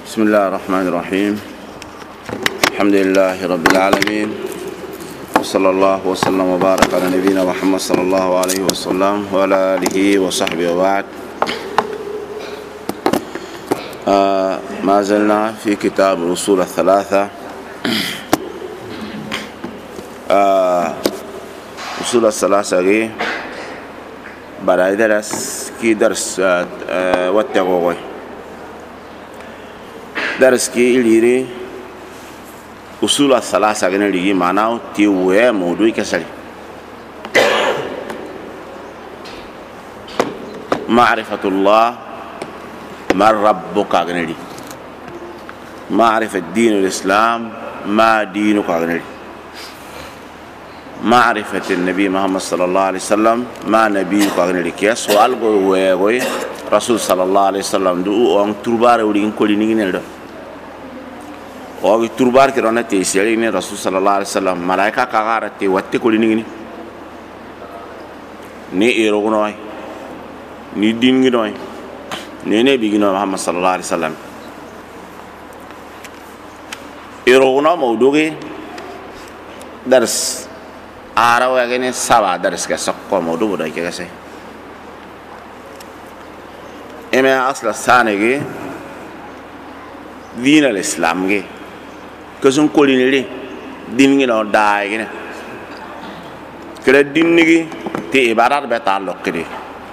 بسم الله الرحمن الرحيم. الحمد لله رب العالمين، وصلى الله وسلم وبارك على نبينا محمد صلى الله عليه وسلم وعلى آله وصحبه وبعد. ما زلنا في كتاب الأصول الثلاثة. أصول الثلاثة بدأ درس كي درس واتقوه درس كي إليري أصول الثلاثة اللي معناه تيوه موضوع كسر معرفة الله ما ربك أغني، معرفة الدين الإسلام ما دينك أغني، معرفة النبي محمد صلى الله عليه وسلم ما نبيك أغني. كي سؤال قوي رسول صلى الله عليه وسلم دو أن تربار ولين كل نيجي وأي تربار كرنا تيسيرين رسول صلى الله عليه وسلم ملاك كعارة تيوتة كل نيجي ني إيروناي ني دين جناي ني نبي جنا محمد صلى الله عليه وسلم. إيرونا موضوعي درس آراو أغني سبعة درس كسقة موضوع بدأ كيسه. إما أصل الثاني دين الإسلام كسون كولينيلي دين جنا داي جنا كلا دين نيجي تي إبارات بتعلق كده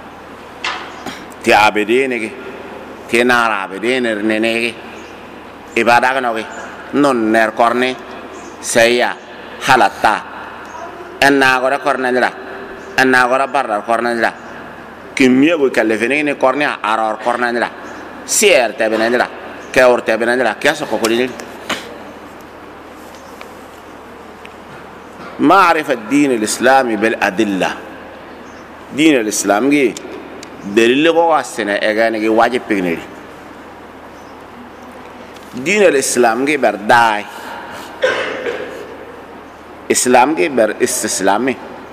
تي عبدين نيجي تي نار عبدين نيجي إبارات كنا نون نير كورني سيا حالتا أنا أقول كورنا جلا أنا أقول برا كورنا جلا كمية وكلفيني كورني أرار كورنا جلا سير تبين جلا كأور تبين جلا كياسو كولينيلي. معرفة الدين الإسلامي بالأدلة. دين الإسلام جي دليل قواسنا إعانة واجب بيني. دين الإسلام جي برداي. إسلام جي بر استسلامي.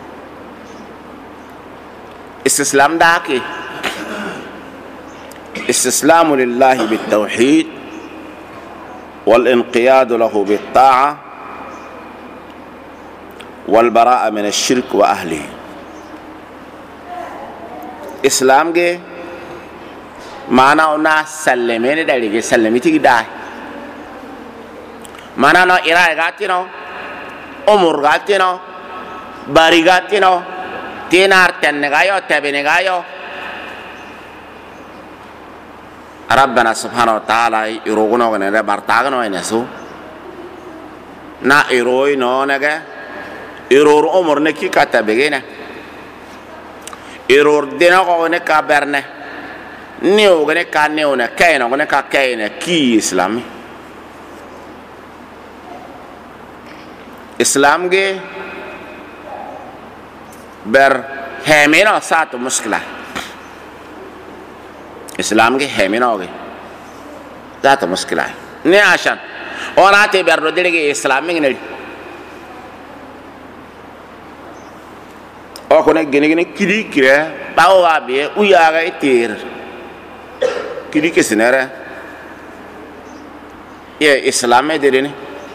استسلام داكي. استسلام لله بالتوحيد والانقياد له بالطاعة والبراءة من الشرك وأهله. إسلام جي معناه ناس سلمين داري سلميتي داي معناه نا إيرا غاتينو أمور غاتينو باري غاتينو تينار تنغايو تبنغايو ربنا سبحانه وتعالى يروغنا ونرى بارتاغنا ونسو نا إيروي نو نغا إيرور أمور نكي كاتبينه إيرور دينا غونه كابرنه نيو غنه كانيونه كاينه غنه كاينه كي إسلامي إسلام جي بر همينا ساتو مشكلة إسلام جي همينا غي ساتو مشكلة ني عشان أنا تبر رديلي إسلامي نل أو كنا جنيه كذي كره باو أبيه وياك يتير كذي كسنرة يا إسلام يدريني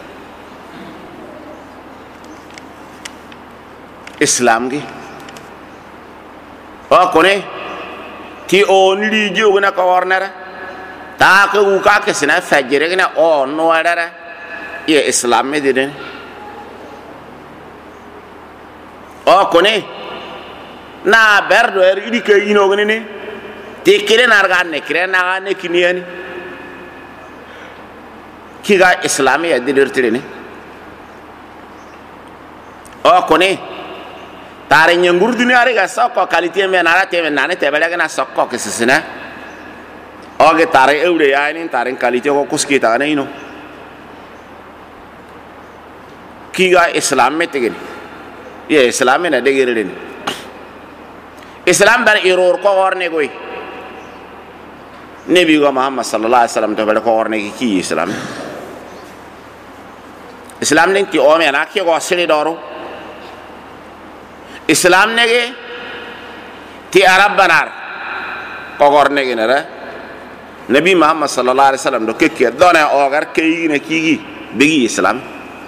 إسلام كي أو كنا تي أونلي جونا كورنرة تاك وكا كسنة فجر كنا أو نوارة يا إسلام يدريني أو كنا na berdo idi ke ino ngene te kire narganne kire nagane kiniani kiga islamiya didirtire ne o kone tare nyangurduni are ga sokko kalite men arate men nane tebele ga na sokko kesisina o ge tare eure yani tare kalite ko kuskita ne ino kiga islam metegen ye islam na degere ne إسلام بر إيرور كورني قوي نبي محمد صلى الله عليه وسلم تبارك كورني كي إسلام إسلام ننتي أمي أنا كي قاسري دارو إسلام نجى تي عرب بنار كورني كنره nabi muhammad sallallahu alaihi wasallam do kekke dona o gar kayine kigi bigi islam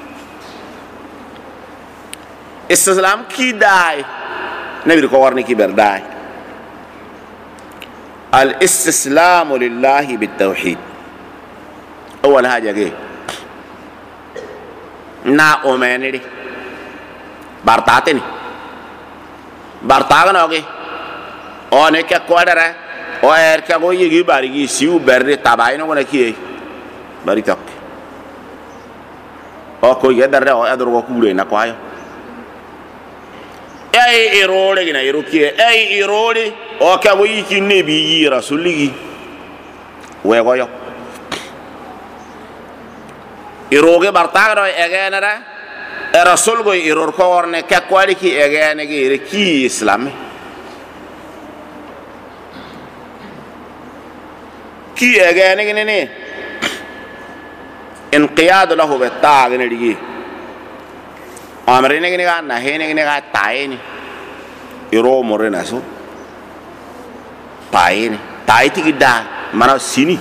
islam ki dai nabi ko warni ki ber dai al istislamu lillahi bit tawhid awal haja ge na o meniri bartate ni bartaga no ge o ne ke ko dara o ka go yigi bari gi siu berre tabai no na ki bari tak o ko ye dara o adoro ko kure na ko ayo ay irore gina irukie ay irore o ka go yiki nebi yi rasuligi we go yo iroge bartaga do egenara rasul go iror ko worne ka kwali ki egene gi ki islam ki egene gi ne inqiyad lahu bi ta'ag ne digi amrene gi ne ga na hene gi ne ga taini iro morena so taini taiti gi da mana sini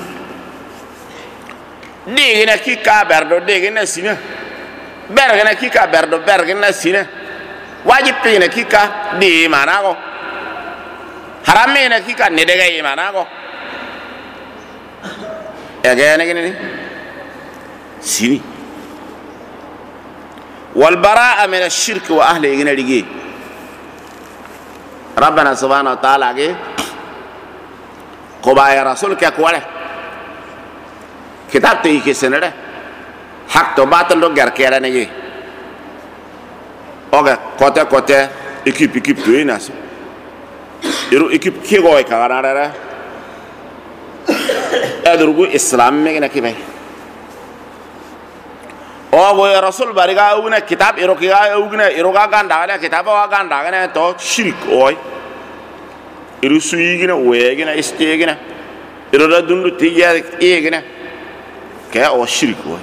digina ki ka berdo digina sina bergana ki ka berdo bergana sina wajib pina ki ka di mana ko haramena ki ka ne daga yi mana ko egene gini sini wal bara'a min ash-shirk wa ahli gina digi rabbana subhanahu wa ta'ala ge ko ba ya rasul ke ko wala kitab te ke senere hak to batal do gar kera ne ye oga kote équipe to ina so ero équipe ke go ka garara adrugo islam me na kibe ogo rasul bariga una kitab ero ki ga ugna ero ga ganda ga kitab wa ganda ga to shirk oy ero suigina wegina istegina ero da dundu tiya egina kaya o shirk oy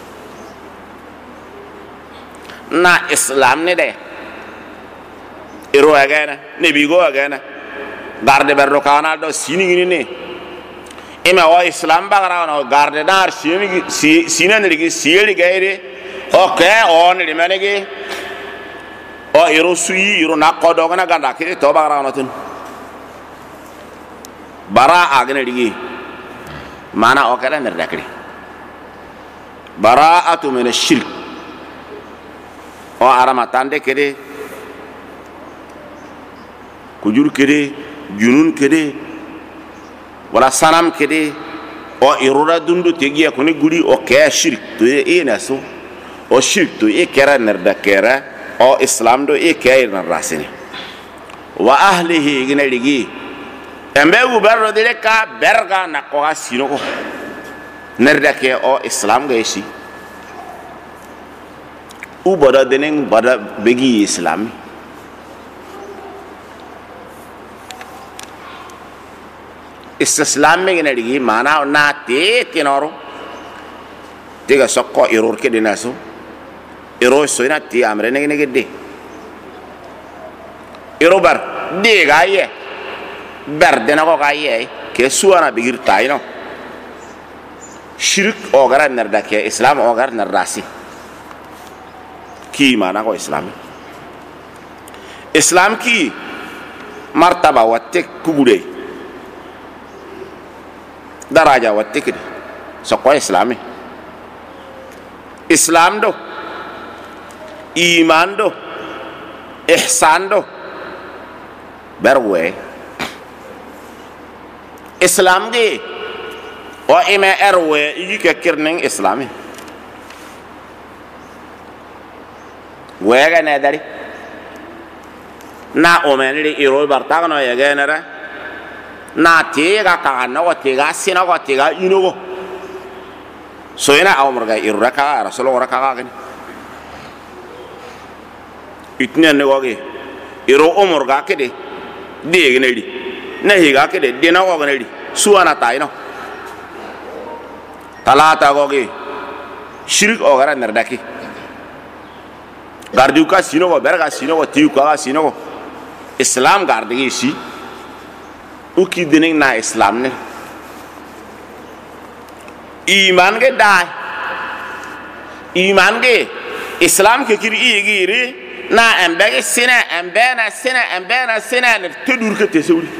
na islam ne de ero agana ne bigo agana garde berro kana do sinigi ne ema wa islam bagara no garde dar sinigi sinan ligi sieli gaire o ke on le menegi o ero sui ero nakodo kana ganda ke to bagara no tun bara agana ligi mana o kala ne dakri bara'atu min ash-shirk o arama tande kede kujur kede junun kede wala sanam kede o irura dundu tegiya koni guri o kaya shirk to e naso o shirk to e kera nerda kera o islam do e kaya narasini wa ahlihi gina ligi embe guberro dire ka berga na ko asino ko nerda ke o islam ga isi u bada deneng bada begi islam islam me gina digi mana na te kinoro tiga sokko error ke dinaso error so ina ti amre ne gede error bar de gaye ber dena ko gaye ke suana bigir tayno shirk o gara nerda ke islam o gara nerdasi ki mana ko islam ki martaba watte kugude daraja watte kidi sokko islam do iman do ihsan do berwe islam ge o ime erwe igi ke kirning islami wega ne dari na o menri iro bartagano yegenera na tiga ka no tiga sino ko tiga inugo so ina awmurga irraka rasul raka gani itne ne goge iro umurga kede de gneli na higa kede de na go gneli suana tayno talata goge shirik o gara nerdaki garduka sino go berga sino go tiuka sino go islam gardigi si uki dining na islam ne iman ge dai iman ge islam ke kiri igiri na ambege sina ambena sina ne tedur ke te sewri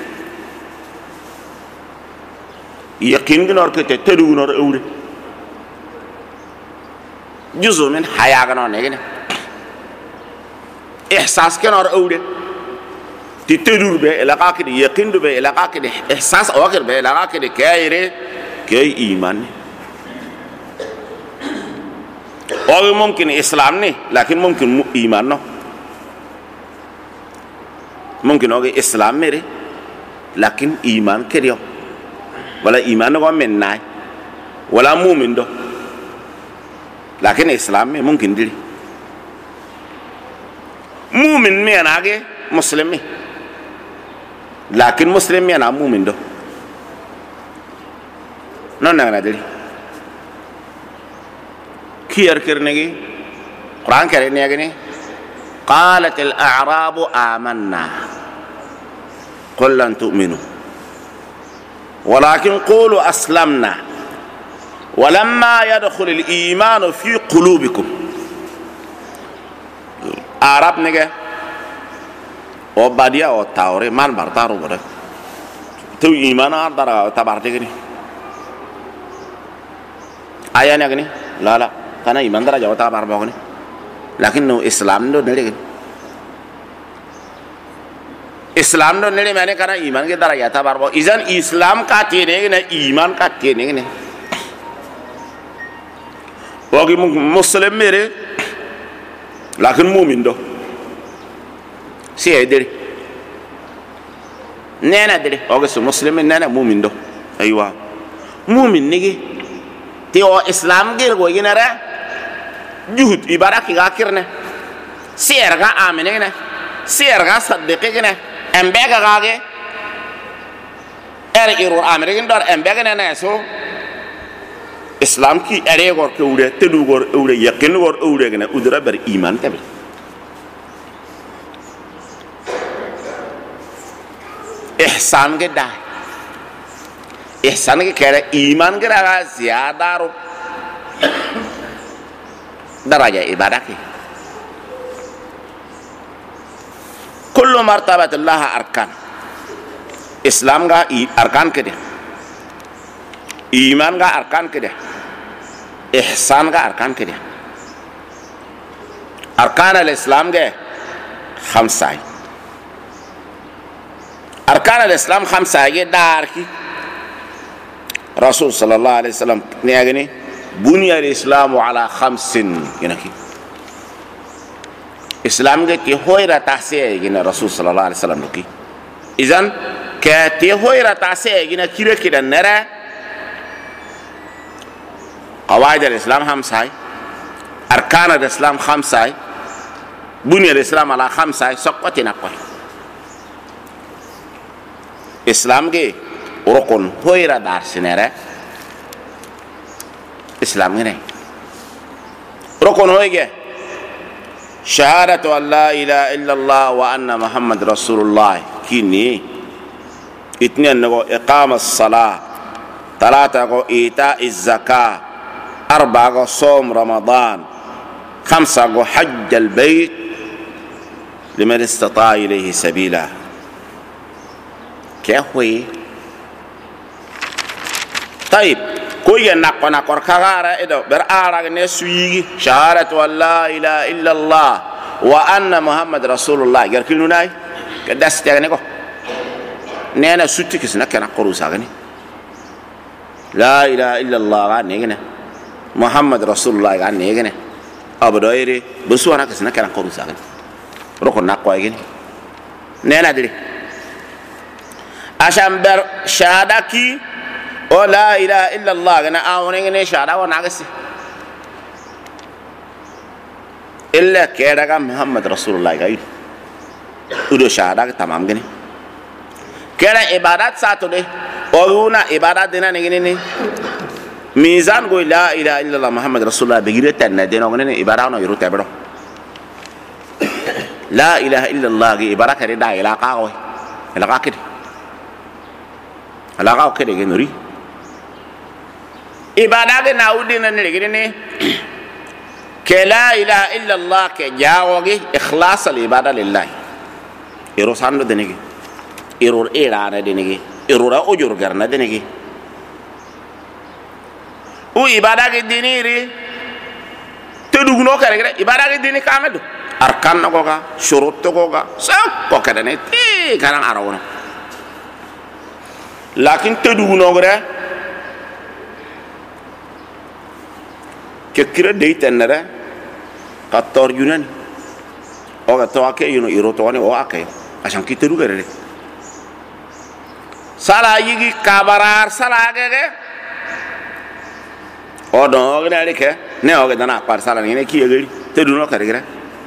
yaqin gnor ke te tedu gnor awre juzu min haya gnor ne gene ihsas gnor awre ti tedur be ila ka ke yaqin be ila ka ke ihsas awakir be ila ka ke kayre kay iman और मुमकिन इस्लाम नहीं लेकिन मुमकिन ईमान ना मुमकिन होगा इस्लाम मेरे लेकिन ईमान करियो वला ईमान को मिलना है वला मुमिन दो लेकिन इस्लाम में मुमकिन दिली मुमिन में आगे मुस्लिम में लेकिन मुस्लिम में ना मुमिन दो ना ना दिली खियर करने की कुरान कह रहे हैं कि قالت الأعراب آمنا قل لن تؤمنوا ولكن قولوا أسلمنا ولما يدخل الإيمان في قلوبكم عرب نجا وباديا وتاوري مان برتارو بره تو إيمان أردارا تبارتي كني آية نجني لا karena iman dara jawa tabar bawani lakin no islam do nele islam do nele mane karena iman ke dara ya tabar baw izan islam ka tiene ne iman ka tiene ne wagi muslim mere lakin mu'min do si edere nena dere wagi su muslim nena mu'min do aywa mu'min nigi ti o islam gel go ginara juhud ibadah ki gakirne sierga amene ne sierga saddiqe ne embega gage irur amene ndor embega ne so islam ki ere gor ke ude tedu gor ude yaqin gor ude ne udra ber iman tabi ihsan ke da ihsan ke kere iman ke raga ziyada ro درجة إبادك كل مرتبة الله أركان إسلام کا أركان كده إيمان کا أركان كده إحسان کا أركان كده أركان الإسلام کے خمسة أركان الإسلام خمسة کے دار کی رسول صلى الله عليه وسلم نے بني الإسلام على خمس ينكي إسلام كي هويرة تحسيه جنا رسول صلى الله عليه وسلم نكي إذن كي هويرة تحسيه جنا كيرة كده نرى قواعد الإسلام خمسة أركان الإسلام خمسة بني الإسلام على خمسة سقط نقول إسلام كي ركن هويرة دار سنرى اسلام نے رکن ہوئے گے شہادت ان لا الہ الا اللہ وان محمد رسول اللہ کی نی اتنے انگو اقام الصلاة ثلاثة کو ایتاء الزکاة أربعة کو صوم رمضان خمسة کو حج البيت لمن استطاع إليه سبيلا کیا ہوئی طيب كوي نقر كغارة إدو برآرق نسوي شهادة أن لا إله إلا الله وأن محمد رسول الله قال كل ناي كداس تاني كو نانا سوتي كسنا كنا قروسا غني لا إله إلا الله غني غني محمد رسول الله غني غني أبو دايري بسوانا كسنا كنا قروسا غني ركن نقوى غني نانا دري عشان بر شهادة كي او لا اله الا الله غنا اونين شهاده وناغسي الا كيرغا محمد رسول الله غاي ودو شهاده تمام غني كيرا عبادات ساتو دي اونا عبادات دينا نغني ميزان غو لا اله الا الله محمد رسول الله بغير تن دينا غني عبادات نو يرو تبرو لا اله الا الله غي عبادات كري دا علاقه غوي علاقه كده علاقه كده غنري ibada ge na udina ne gine ke la ilaha illa allah ke jawogi ikhlas al ibada lillahi iro sando denegi iro irana denegi irura ujur garna denegi u ibada ge diniri tedugno kare ibada ge dini kamedu arkan ko ga shurut ko ga sak ko kadane ti karang arawna lakin tedugno gre ke kira deitenere kator yunan o ga to ake yuno iro to ne o ake asan kitedu gere sala yigi kabarar sala ge o do gre ke ne o ga dana par sala ne ki yegeri tedugno kare gre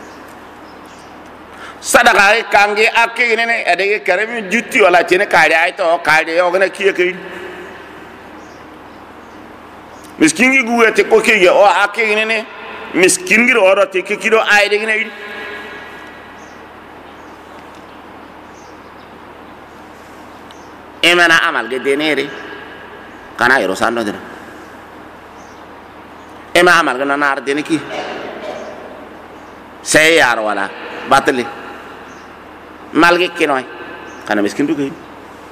sadaka kange ake ne adege karemi jutti wala tene kare ay to kare yo gna kiye kay miskin gi guwete ko kiye o ake ne miskin gi oro te kido ay de ne emana amal ge denere kana iro sando de ema amal ge nanar de ne ki sey yar wala batali malge kenoy kana miskin du kay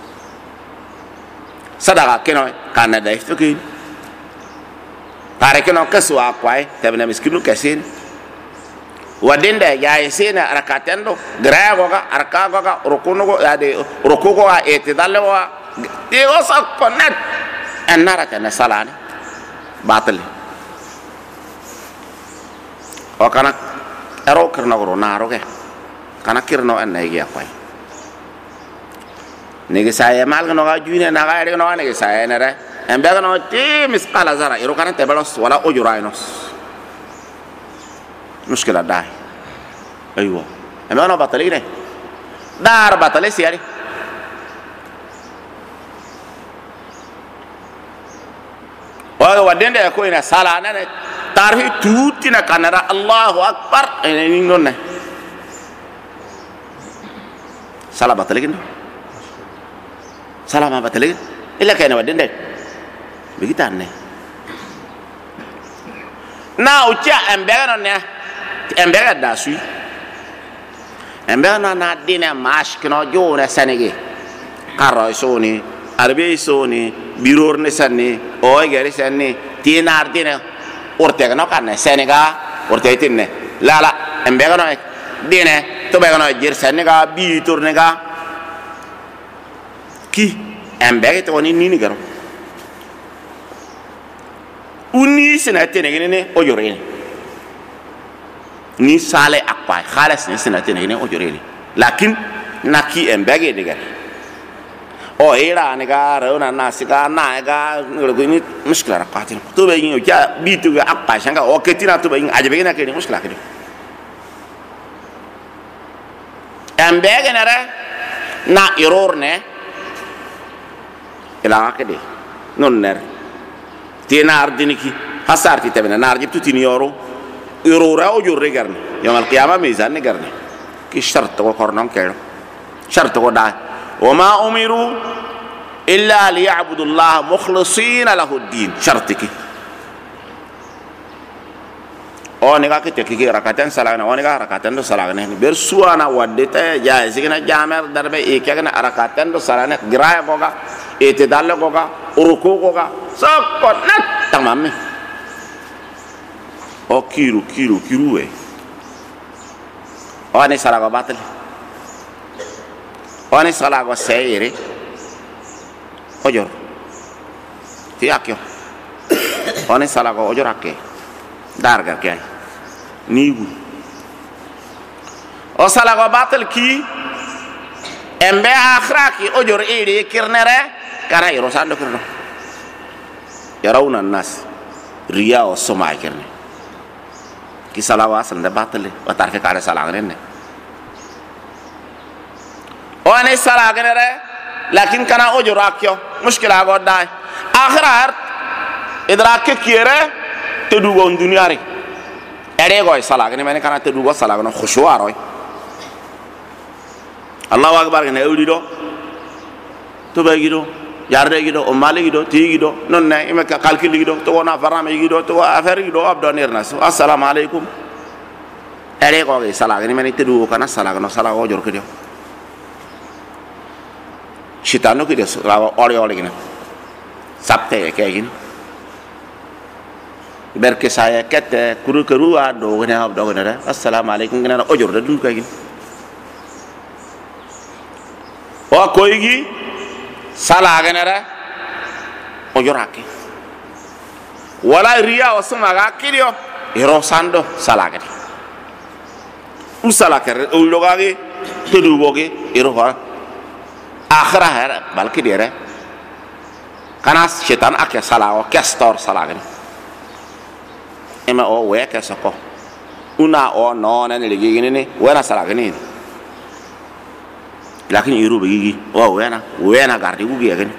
sadaka kenoy kana daif du kay pare keno kaswa kwai tabna miskin du kasin wadinda yaay sena arakatendo grago ga arkago ga rokuno go ade rokugo wa etidallo wa de osa konet annara kana salani batali o kana ero kerna go naro ke kana kirno an nay ya kwai nege saya mal no ga juine na ga no nege saya na re en be no ti misqala zara iro kana te balos wala ujurainos mushkila dai aywa en be no batali ne dar batali siari wa wadende ko ina sala na tarhi tuti na kanara Allahu akbar ni nonne salah batalin salah ma batalin illa kayna wadin dek begitu aneh na uca embega non ya embega dasui embega non na dina mash kino jone sanegi karo soni arbe soni biror ne sanni o gari sanni tinar dina ortega no kanne senega ortega tinne lala embega no dine to be gana jer senega bi tournega ki embege to ni garo uni senate ne o jorene ni sale akpa khalas ni senate ne o jorene lakin naki embege de gar o era ne ga rona nasika na ga ngolo ni mushkila raqatin to be ngi ja bi to ga akpa shanga o ketina to be ngi ajabe na ke ni mushkila ke embege nere na error ne ila akede non ner tinar diniki hasarti tebena nar jibtu tin yoro error o jurre garne yom al qiyamah mizan ne garne ki shart ko kornon kero shart ko da wama umiru illa liya'budu allah mukhlisina lahu ad-din shartiki o ne ga kete ki rakatan salana o ne ga rakatan do salana ni ber suana wadde ta ja sigina jamer darbe e kagana rakatan do salana gira ko ga ete dalle ko ga uruku ko ga sokko nat tamam o kiru we o ne sala ko batal o ne sala ko seyre o jor ti akyo o ne sala ko o jor akke darga kay nigu o sala ko batal ki embe akhraki o jor iri kirnere kana iro sando kirno yarawna nas riya o soma kirne ki sala wa sanda batal wa tarfe kare sala ngene o ne sala ngene lakin kana o jor akyo mushkila go dai akhrar idrak kire tedugo dunyari ere go sala ngene mene kana tedugo sala ngene khushuaro Allahu akbar ne ewdi do to be gido yarde gido o mali gido ti gido non ne ime ka calcul gido to wona farame gido to affaire gido abdonirna assalamu alaikum ere ko ge sala ni meni tedu kana sala no sala o jor kedio shitano kido la ore ore gina sapte ke gin berke saya kete kuru kuru ado gina abdo gina assalamu alaikum gina o jor da dun ka gin o koygi sala gina ra o jorake wala riya o suma ga kidio iro sando sala gina usala kere o logage tedu boge iro ha akhira har balki dire kana setan akya sala o kestor sala gina ema o we ke soko una o no na ne ligi gini ni wena sala gini lakin iru bigi o wena gardi gugi gini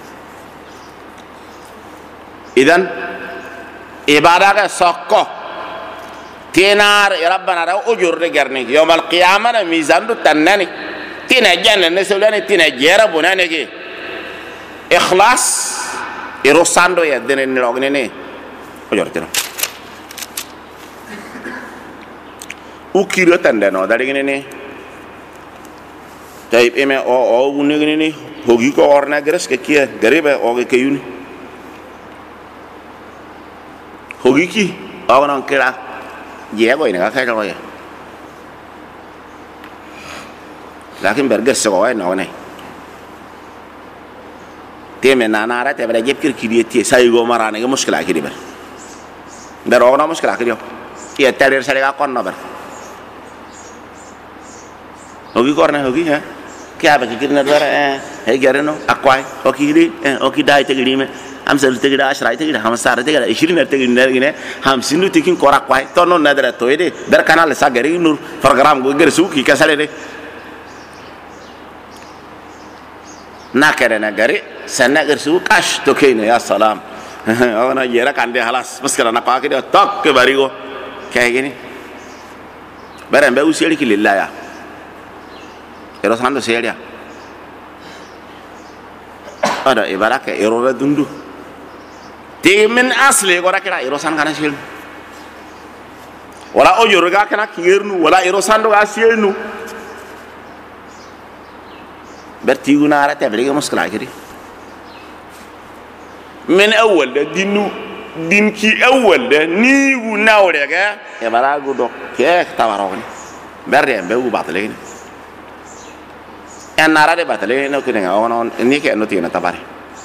idan ibada ke soko tinar rabbana ra ujur de garni yawmal qiyamah na mizan du tanani tina janna ne sulani tina jera bunane ki ikhlas irosando ya denen ni logni ni ujur tino ukiro tande no dari gini ni taib eme o guni gini ni hogi ko orna gres ke kia garibe o ke yuni hogi ki o non kira je boy ne ka kai ko ya lakin berges ko ay no ne teme nanara te bere jep kir kidiyeti say go marane ge muskila kidi ber bero na muskila kidi ya tarir sare ga kon no ber hogi korna hogi ha kya ba kirna dara he gareno akwai okiri okidai tegiri me am sel tegida ashrai tegida ham sar tegida 20 tegida gine ham sinu tikin kora kwai to non nadara to ide dar kanal sa gari nur program go gersu ki kasale de na kare na gari sanna gersu kash to kene ya salam ona yera kande halas muskala na pa ke tok ke barigo kay gini bare mbe usiri ki lillaya ero sando seria ada ibaraka ero la dundu te min asle ko rakira ero san kana shil wala o joro ga kana kiernu wala ero sando ga sienu berti guna rate bele muskila kiri min awwal da din ki awwal da ni guna wore ga e barago do ke tawaro ni berde be u batale ni en nara de batale no kine on ni ke no tina tabare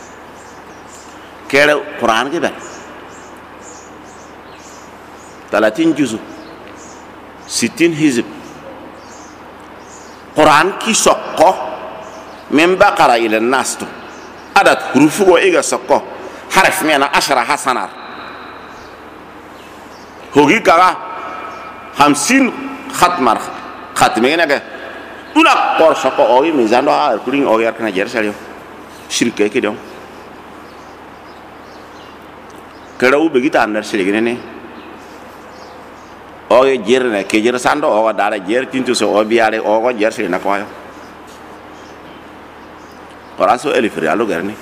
kere quran ke ber 30 juzu 60 hizb quran ki sokko min baqara ila nas to adat hurufu go iga sokko harf mena 10 hasanar hogi kaga 50 khatmar khatmena ga una por soko ogi mizando a kuring ogi arkana jer salio shirke ke dong kerau begitu andar sile gini ne ogi jer ne ke jer sando oga dara jer tintu so obiare ogo jer sile na koyo oraso elifri alo garni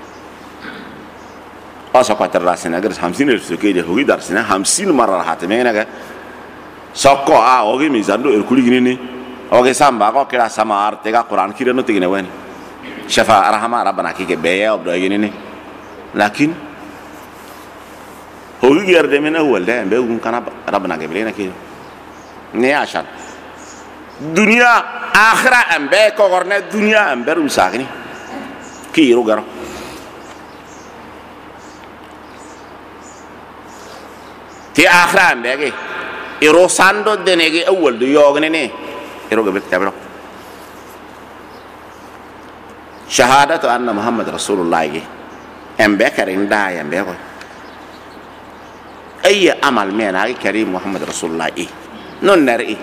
asa paterrasena gar 50 elf ke je hogi dar sina 50 marar hatme ne ga soko a ogi mizando er kuli gini ne oge samba ko kira sama arte ga quran kira no tigine wen shafa arhama rabbana ki ke beya obdo gini ni lakin hogi gerde mena walda be gun kana rabbana ke belena ki ne ashan dunya akhirah ambe ko gorne dunya ambe rusakni ki ru garo ti akhirah ambe ke iro sando denege awwal du yogne ne iro gabe tabro shahadatu anna muhammad rasulullah ge embe karin da embe ko ay amal mena ge karim muhammad rasulullah non nari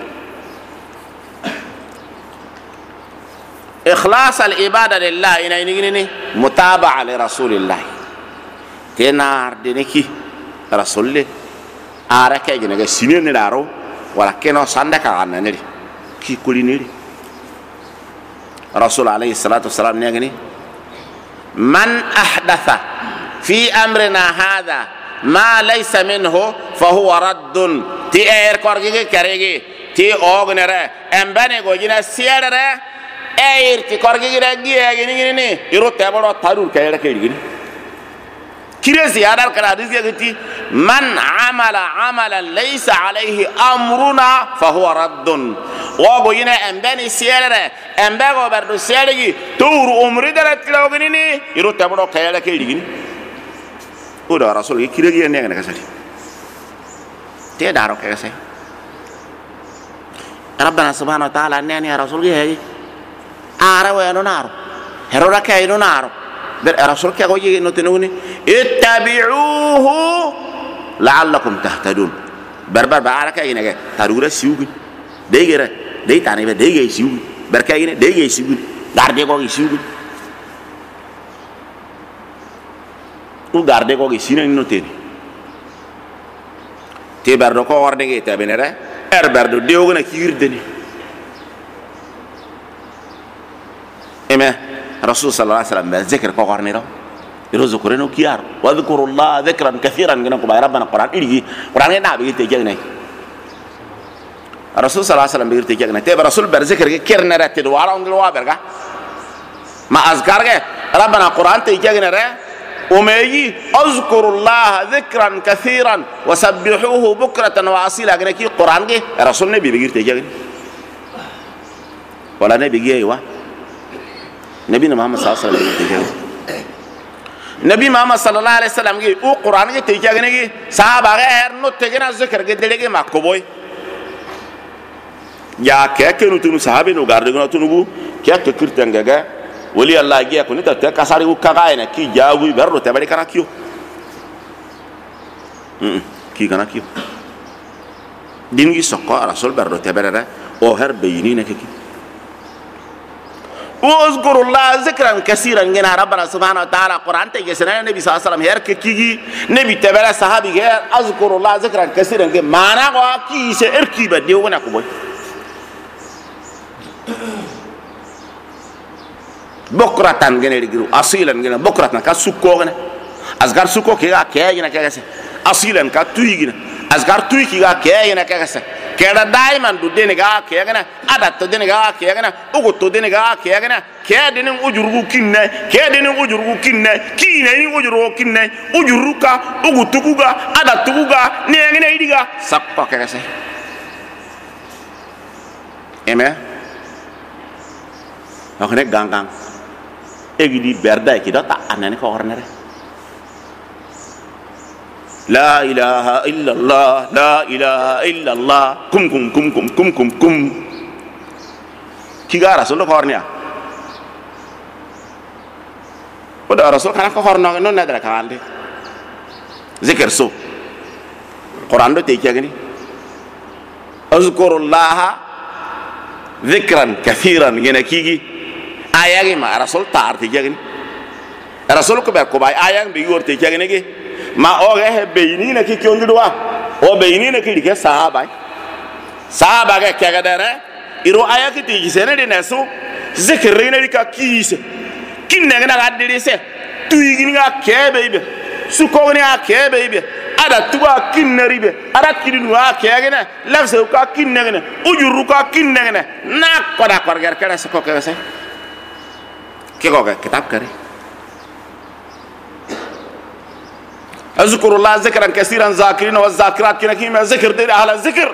ikhlas al ibada lillah ina ni mutaba'a li rasulillah tenar deneki rasulullah ara ke ge ne sinene daro wala keno sanda ka anani ki kuliniri rasul alayhi salatu wassalam ne gani من أحدث في أمرنا هذا ما ليس منه فهو رد تي اير كورغي كاريغي تي اوغنره امباني غوجينا سيادره اير تي كورغي رغي غيني يرو تابلو تارور كايرا كيرغي كيري زيادار كرا ديزيغتي من عمل عملا ليس عليه امرنا فهو رد وغوجينا امباني سيادره امباغو بردو سيادغي تور عمري درت لوغني يرو تابلو كايرا كيرغي udah rasul kira-kira ni kan kasih dia darok kasih Rabbana subhanahu wa ta'ala ni rasul dia ara wa no naro herora kai no naro ber rasul kya ko yi no tenuni ittabi'uhu la'allakum tahtadun barbar bara kai ne ga tarura siugi degira dei tani be dei siugi ber kai ne dei siugi garde ko siugi u garde ko sina no teni te berdo ko warde ge tabenere berdo dewgona kiirdeni eme rasul sallallahu alaihi wasallam be zikr ko warniro iro zukureno kiyar wa dhkurullah dhikran kathiran gina ko bay rabbana quran irigi quran ne nabi te jegnay rasul sallallahu alaihi wasallam be te jegnay te rasul ber zikr ge kerne rette do wala ngil wa berga ma azkar ge rabbana quran te jegnere ومايي اذكر الله ذكرا كثيرا وسبحوه بكرة واصيلا غنكي قران جي رسول نبي بيغير تيجي ولا نبي جي ايوا نبي محمد صلى الله عليه وسلم تيجي نبي محمد صلى الله عليه وسلم جي او قران جي تيجي غنكي صحابه غير نو تيجينا ذكر جي دليغي ماكوبوي يا كيكنو تنو صحابي نو غاردغنا تنو كيك كرتنغا ولي الله جي كوني تا كاساري وكاغاينا كي جاوي برو تبالي كانا كيو كي كانا كيو دينغي سوكو رسول برو تبالي او هر بيني نكي واذكر الله ذكرا كثيرا غنا ربنا سبحانه وتعالى قران تيجي سنه النبي صلى الله عليه وسلم هر كيغي نبي تبالي صحابي غير اذكر الله ذكرا كثيرا معنا وا كي سي اركيبه ديونا كو بوي بكرatan gene digiru asilan gene bokratan ka sukko gene asgar sukko ki ga kayina kagase asilan ka tuyi gene asgar tuyi ki ga kayina kagase keda daiman du dene ga kayina adat to dene ga kayina ugo to dene ga kayina kedene ujurgu kinne kedene ujurgu kinne kine ni ujurgu kinne ujuruka ugo tuguga adat tuguga ne ngene idiga sakko kagase eme akone gangang egidi berda ki data anane ko hornere la ilaha illallah la ilaha illallah kum kum kum kum kum kum kum ki ga rasul ko hornya o da rasul kana ko horno non nadra kande zikr so quran do te kegani azkurullah dhikran kathiran gena kigi ayang ma rasul tar ti jagni rasul ko be ko bay ayang bi yorte jagni ge ma o ge beini na ki kyondi do o beini na ki ge sahaba ge kaga dare iro ayaki ti gisene de nesu zikri na ka kise kinne na ga de se tuigi ni ga kebe be su ko ni a kebe be ada tuba kinne ribe ada kidinu a kege na lafse ka kinne ne ujuru ka kinne ne na ko da kor ger kala se ko ke se kiko ke kitab kare azkuru allah zikran kaseeran zakirin wa zakirat kina kima zikr de ahla zikr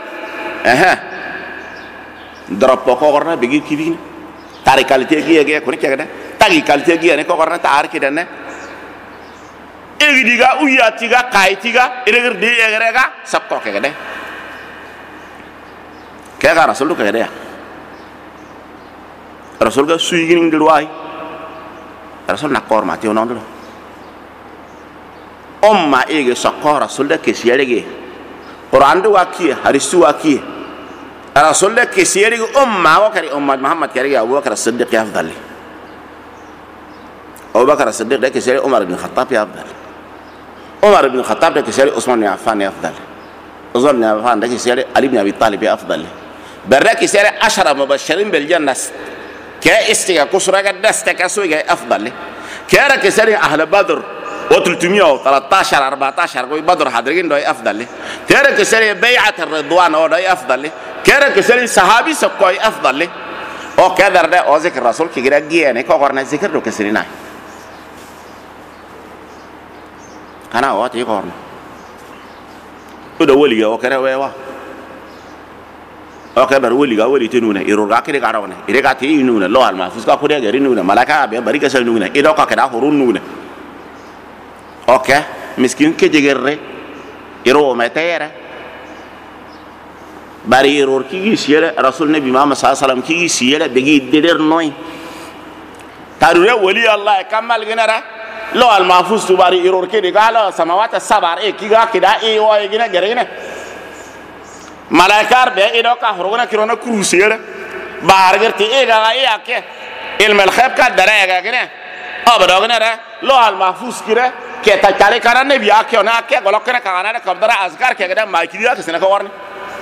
drop ko gorna bigi kibini tari qualité gi ko ni kega tagi qualité gi ne ko gorna tar ki dane egi diga uya tiga kai tiga ereger de egerega sab ko kega de kega rasul ko kega de rasul ga suyi ngi ndwai rasul na kor mati onondo umma ege sakora rasul da ke siyarege quran do waki harisu waki rasul da ke siyarege umma wa kari umma muhammad kari abu bakr as-siddiq ya afdal abu bakr as-siddiq da ke siyarege umar ibn khattab ya afdal umar ibn khattab da ke siyarege usman ibn affan ya afdal usman ibn affan da ke siyarege ali ibn abi talib ya afdal barra ke siyarege 10 mubashirin bil jannah كاستيا كسرة دست كسوي أفضل كيرا كسري أهل بدر وتلتمية وثلاثة 14 قوي بدر حضرين ده أفضل كيرا كسري بيعة الرضوان أو ده أفضل كيرا كسري صحابي سكوي أفضل أو كذا ده أو ذكر الرسول كي جرا جيانه كأقرنا ذكر ده كسري ناي كنا وقت يقارن وده ولي أو كذا وياه أو كبر ولي تنونه يروح كده كارونه يرجع تيجي نونه الله المحفوظ كأقول يا جري نونه ملاك أبي بريك سل نونه إذا كده هرون نونه أوكي مسكين كجيره يروح متى bari error ki siyele rasul nabi muhammad sallallahu alaihi wasallam ki siyele begi deder noy tarure wali allah kamal ginara lo al mahfuz tu bari error ki de gala samawat sabar e ki ga kida e o e gina gerene malaikar be e do ka horona kirona kurusiyele bar gerti e ga e ake ilm al khab ka dara ga gine abado ginara lo al mahfuz kire ke ta kare kana nabi ake ona ake golo kire ka kana ka dara azkar ke ga ma kiriya ke sene ko warni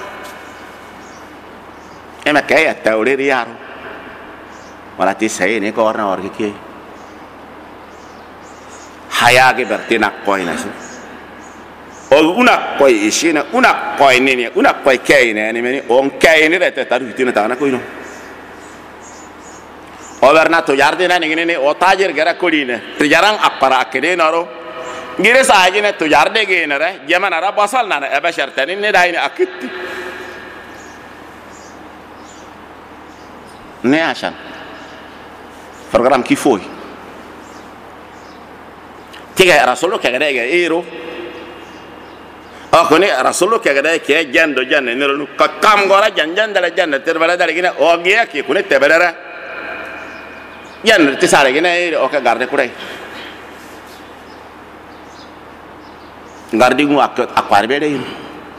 ema kaya tawre yaro wala ti sai ne ko warna wargi ki haya ge bertina koina su o una koi ishina una koi ne una koi kai ne meni on kai ne rete taru tina ta na koino o berna to jardina ne ne o tajir gara koline to jarang akara akede naro ngire sa ne to jarde ge ne re jamana ra basal na e bashar tani ne dai ne akitti ne asan program ki foi tiga rasulullah ke gada ero akone rasulullah ke gada ke jando janne ne lu kakam gora janjan dala janne terbala dala gina o giya ki kune tebelera janne ti sare gina o ka garde kurai gardi mu akwar be de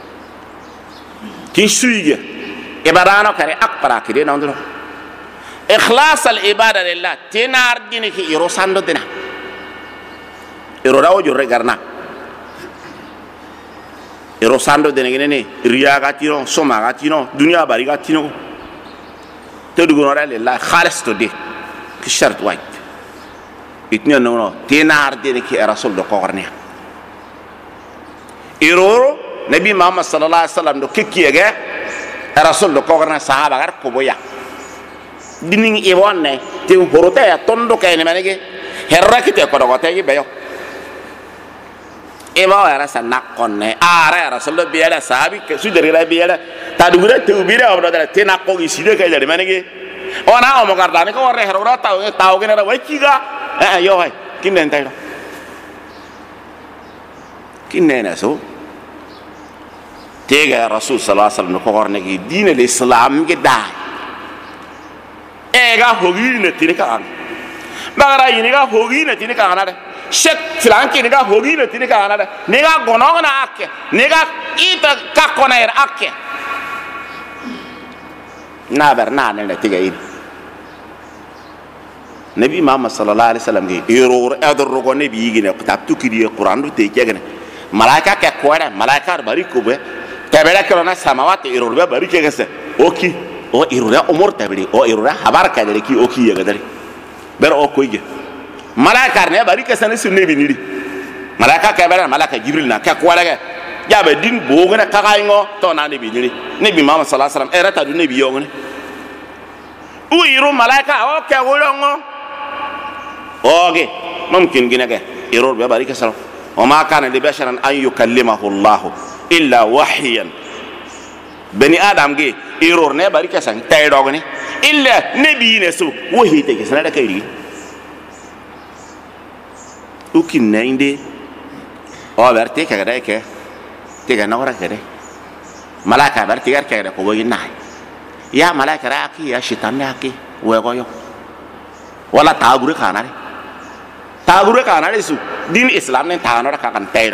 ki suige e barano kare akpara ki de nandro إخلاص العبادة لله تنار دينك يروسان دنا يرودا وجور رجعنا يروسان دنا كنني ريا كاتينو سوما كاتينو دنيا باري كاتينو تدعونا لله خالص تدي كشرط وايد إثنين نونو تنار دينك الرسول دكورنيا يرورو نبي محمد صلى الله عليه وسلم دو كيكيجا الرسول دكورنا صحابة غير كوبويا dining iwonne te horote ya tondo kayne manege herra kite ko dogote yi beyo ewa era sanakonne ara rasul biela sahabi ke sudere la biela ta dugure te ubire o do te nakko iside kay le manege ona o mo gardane ko re herra taw gene ra wachiga yo hay kinnen taydo kinnen so tega rasul sallallahu alaihi wasallam ko gorne gi dine l'islam ge dai ega hogine tinika an bagara yiniga hogine tinika anade shek flanki niga hogine tinika anade niga gonogna akke niga ita kakonair akke na bernane ne tiga id nabi muhammad sallallahu alaihi wasallam ge eror ador go nabi gine tabtu kidi qur'an do te jegene malaika ke kwara malaika bari ko be tabela krona samawati eror be bari kegese oki o irura umur tabiri o irura habar ka dare ki o ki ya gadari ber o koyge malaika ne bari ka sanin sunne bi niri malaika ka ber malaika jibril na ka kwala ga ya be din bo ngana ka ga ngo to na ne bi niri nabi muhammad sallallahu alaihi wasallam era ta du nabi yo ngene u iru malaika o ke wolo ngo oge mumkin gina ga irur be bari ka sala wa ma kana li basharan an yukallimahu allah illa wahyan bani adam ge error ne bari kesan tay dogni illa nabi ne so wahi te kesan da kayri ukin ne inde o berte ka gada ke te ga nawra kede malaka berte gar ke da ko boyi nay ya malaka ra ki ya shitan ne aki we goyo wala tagure kanare su din islam ne taanora ka kan tay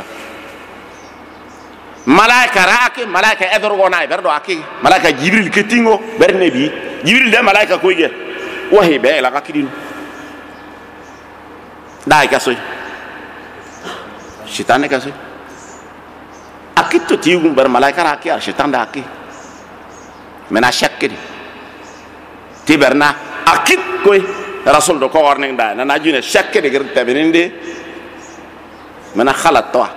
malaika raake malaika edorgo nay berdo aki malaika jibril ketingo berne bi jibril de malaika ko ge wahi be la kakidin dai kasoy shitane kasoy akitto tiugum ber malaika raake ar shitan da aki mena shakkedi tiberna akit koy rasul do ko warning da na june chaque de gerte beninde mana khalat to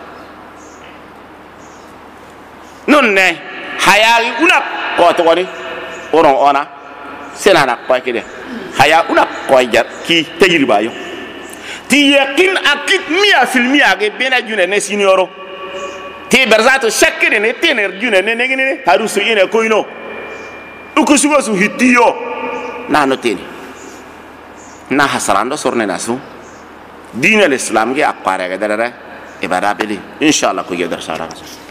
non ne haya una ko to woni oron ona senana ko kide haya una ko jar ki tajriba yo ti yakin akit 100% ge bena june ne senioro ti berzato chaque de ne tener june ne ne haru su ine ko ino uko sugo su hitiyo na no teni na hasarando sorne nasu din al-islam ge akpare ga dara ibada beli inshallah ko ge dar sara